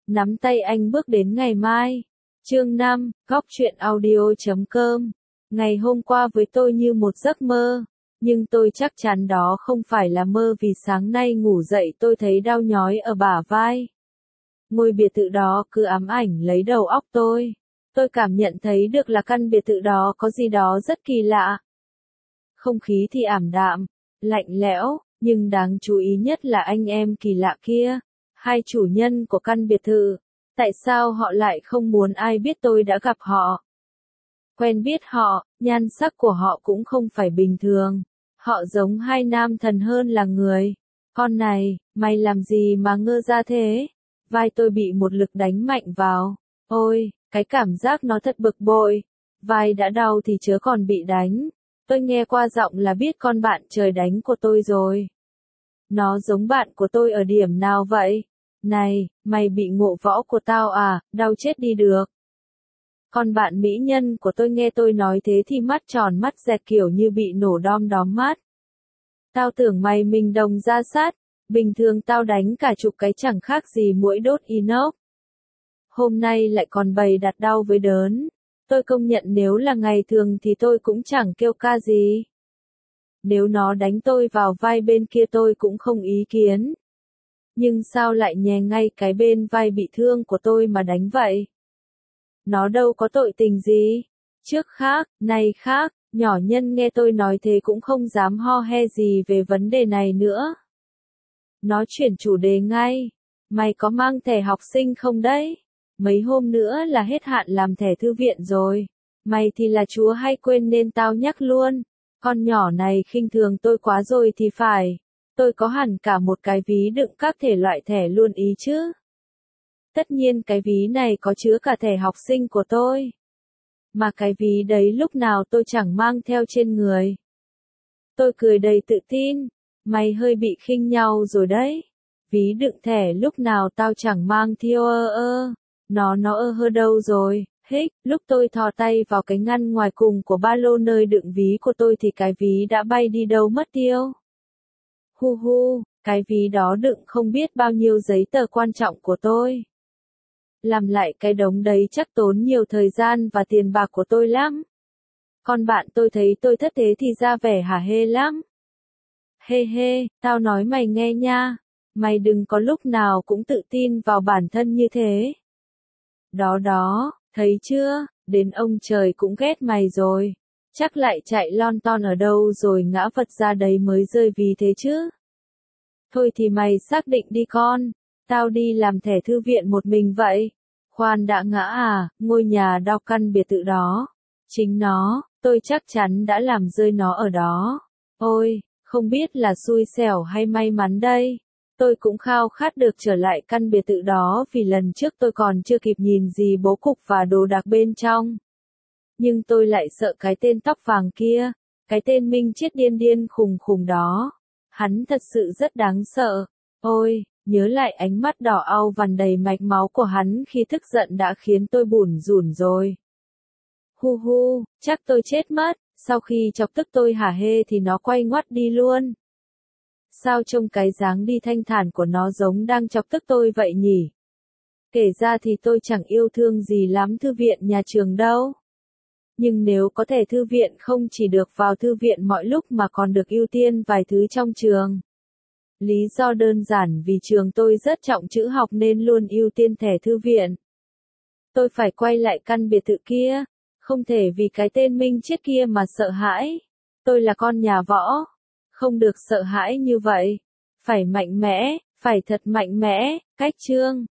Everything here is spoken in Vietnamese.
Nắm tay anh bước đến ngày mai. Chương 5, Góc truyện audio.com. Ngày hôm qua với tôi như một giấc mơ, nhưng tôi chắc chắn đó không phải là mơ vì sáng nay ngủ dậy tôi thấy đau nhói ở bả vai. Ngôi biệt thự đó cứ ám ảnh lấy đầu óc tôi. Tôi cảm nhận thấy được là căn biệt thự đó có gì đó rất kỳ lạ. Không khí thì ảm đạm, lạnh lẽo, nhưng đáng chú ý nhất là anh em kỳ lạ kia, hai chủ nhân của căn biệt thự. Tại sao họ lại không muốn ai biết tôi đã gặp họ? Quen biết họ, nhan sắc của họ cũng không phải bình thường. Họ giống hai nam thần hơn là người. Con này, mày làm gì mà ngơ ra thế? Vai tôi bị một lực đánh mạnh vào. Ôi, cái cảm giác nó thật bực bội. Vai đã đau thì chớ còn bị đánh. Tôi nghe qua giọng là biết con bạn trời đánh của tôi rồi. Nó giống bạn của tôi ở điểm nào vậy? Này, mày bị ngộ võ của tao à, đau chết đi được. Con bạn mỹ nhân của tôi nghe tôi nói thế thì mắt tròn mắt dẹt kiểu như bị nổ đom đóm mắt. Tao tưởng mày mình đồng ra sát, bình thường tao đánh cả chục cái chẳng khác gì muỗi đốt inox. Hôm nay lại còn bày đặt đau với đớn. Tôi công nhận nếu là ngày thường thì tôi cũng chẳng kêu ca gì. Nếu nó đánh tôi vào vai bên kia tôi cũng không ý kiến. Nhưng sao lại nhè ngay cái bên vai bị thương của tôi mà đánh vậy? Nó đâu có tội tình gì. Trước khác, nay khác, nhỏ nhân nghe tôi nói thế cũng không dám ho he gì về vấn đề này nữa. Nó chuyển chủ đề ngay. Mày có mang thẻ học sinh không đấy? Mấy hôm nữa là hết hạn làm thẻ thư viện rồi. Mày thì là chúa hay quên nên tao nhắc luôn. Con nhỏ này khinh thường tôi quá rồi thì phải. Tôi có hẳn cả một cái ví đựng các thể loại thẻ luôn ý chứ. Tất nhiên cái ví này có chứa cả thẻ học sinh của tôi. Mà cái ví đấy lúc nào tôi chẳng mang theo trên người. Tôi cười đầy tự tin. Mày hơi bị khinh nhau rồi đấy. Ví đựng thẻ lúc nào tao chẳng mang theo Nó hơ đâu rồi. Hích, lúc tôi thò tay vào cái ngăn ngoài cùng của ba lô nơi đựng ví của tôi thì cái ví đã bay đi đâu mất tiêu. Hu hu, cái ví đó đựng không biết bao nhiêu giấy tờ quan trọng của tôi. Làm lại cái đống đấy chắc tốn nhiều thời gian và tiền bạc của tôi lắm. Con bạn tôi thấy tôi thất thế thì ra vẻ hả hê lắm. Hê hê, tao nói mày nghe nha. Mày đừng có lúc nào cũng tự tin vào bản thân như thế. Đó đó, thấy chưa, đến ông trời cũng ghét mày rồi. Chắc lại chạy lon ton ở đâu rồi ngã vật ra đấy mới rơi vì thế chứ. Thôi thì mày xác định đi con. Tao đi làm thẻ thư viện một mình vậy. Khoan đã ngã à, ngôi nhà đao căn biệt thự đó. Chính nó, tôi chắc chắn đã làm rơi nó ở đó. Ôi, không biết là xui xẻo hay may mắn đây. Tôi cũng khao khát được trở lại căn biệt thự đó vì lần trước tôi còn chưa kịp nhìn gì bố cục và đồ đạc bên trong. Nhưng tôi lại sợ cái tên tóc vàng kia, cái tên Minh chết điên điên khùng khùng đó. Hắn thật sự rất đáng sợ. Ôi, nhớ lại ánh mắt đỏ au vằn đầy mạch máu của hắn khi tức giận đã khiến tôi bủn rủn rồi. Hu hu, chắc tôi chết mất. Sau khi chọc tức tôi hả hê thì nó quay ngoắt đi luôn. Sao trông cái dáng đi thanh thản của nó giống đang chọc tức tôi vậy nhỉ? Kể ra thì tôi chẳng yêu thương gì lắm thư viện nhà trường đâu. Nhưng nếu có thể thư viện không chỉ được vào thư viện mọi lúc mà còn được ưu tiên vài thứ trong trường. Lý do đơn giản vì trường tôi rất trọng chữ học nên luôn ưu tiên thẻ thư viện. Tôi phải quay lại căn biệt thự kia. Không thể vì cái tên Minh chết kia mà sợ hãi. Tôi là con nhà võ. Không được sợ hãi như vậy. Phải mạnh mẽ, phải thật mạnh mẽ. Cách chương.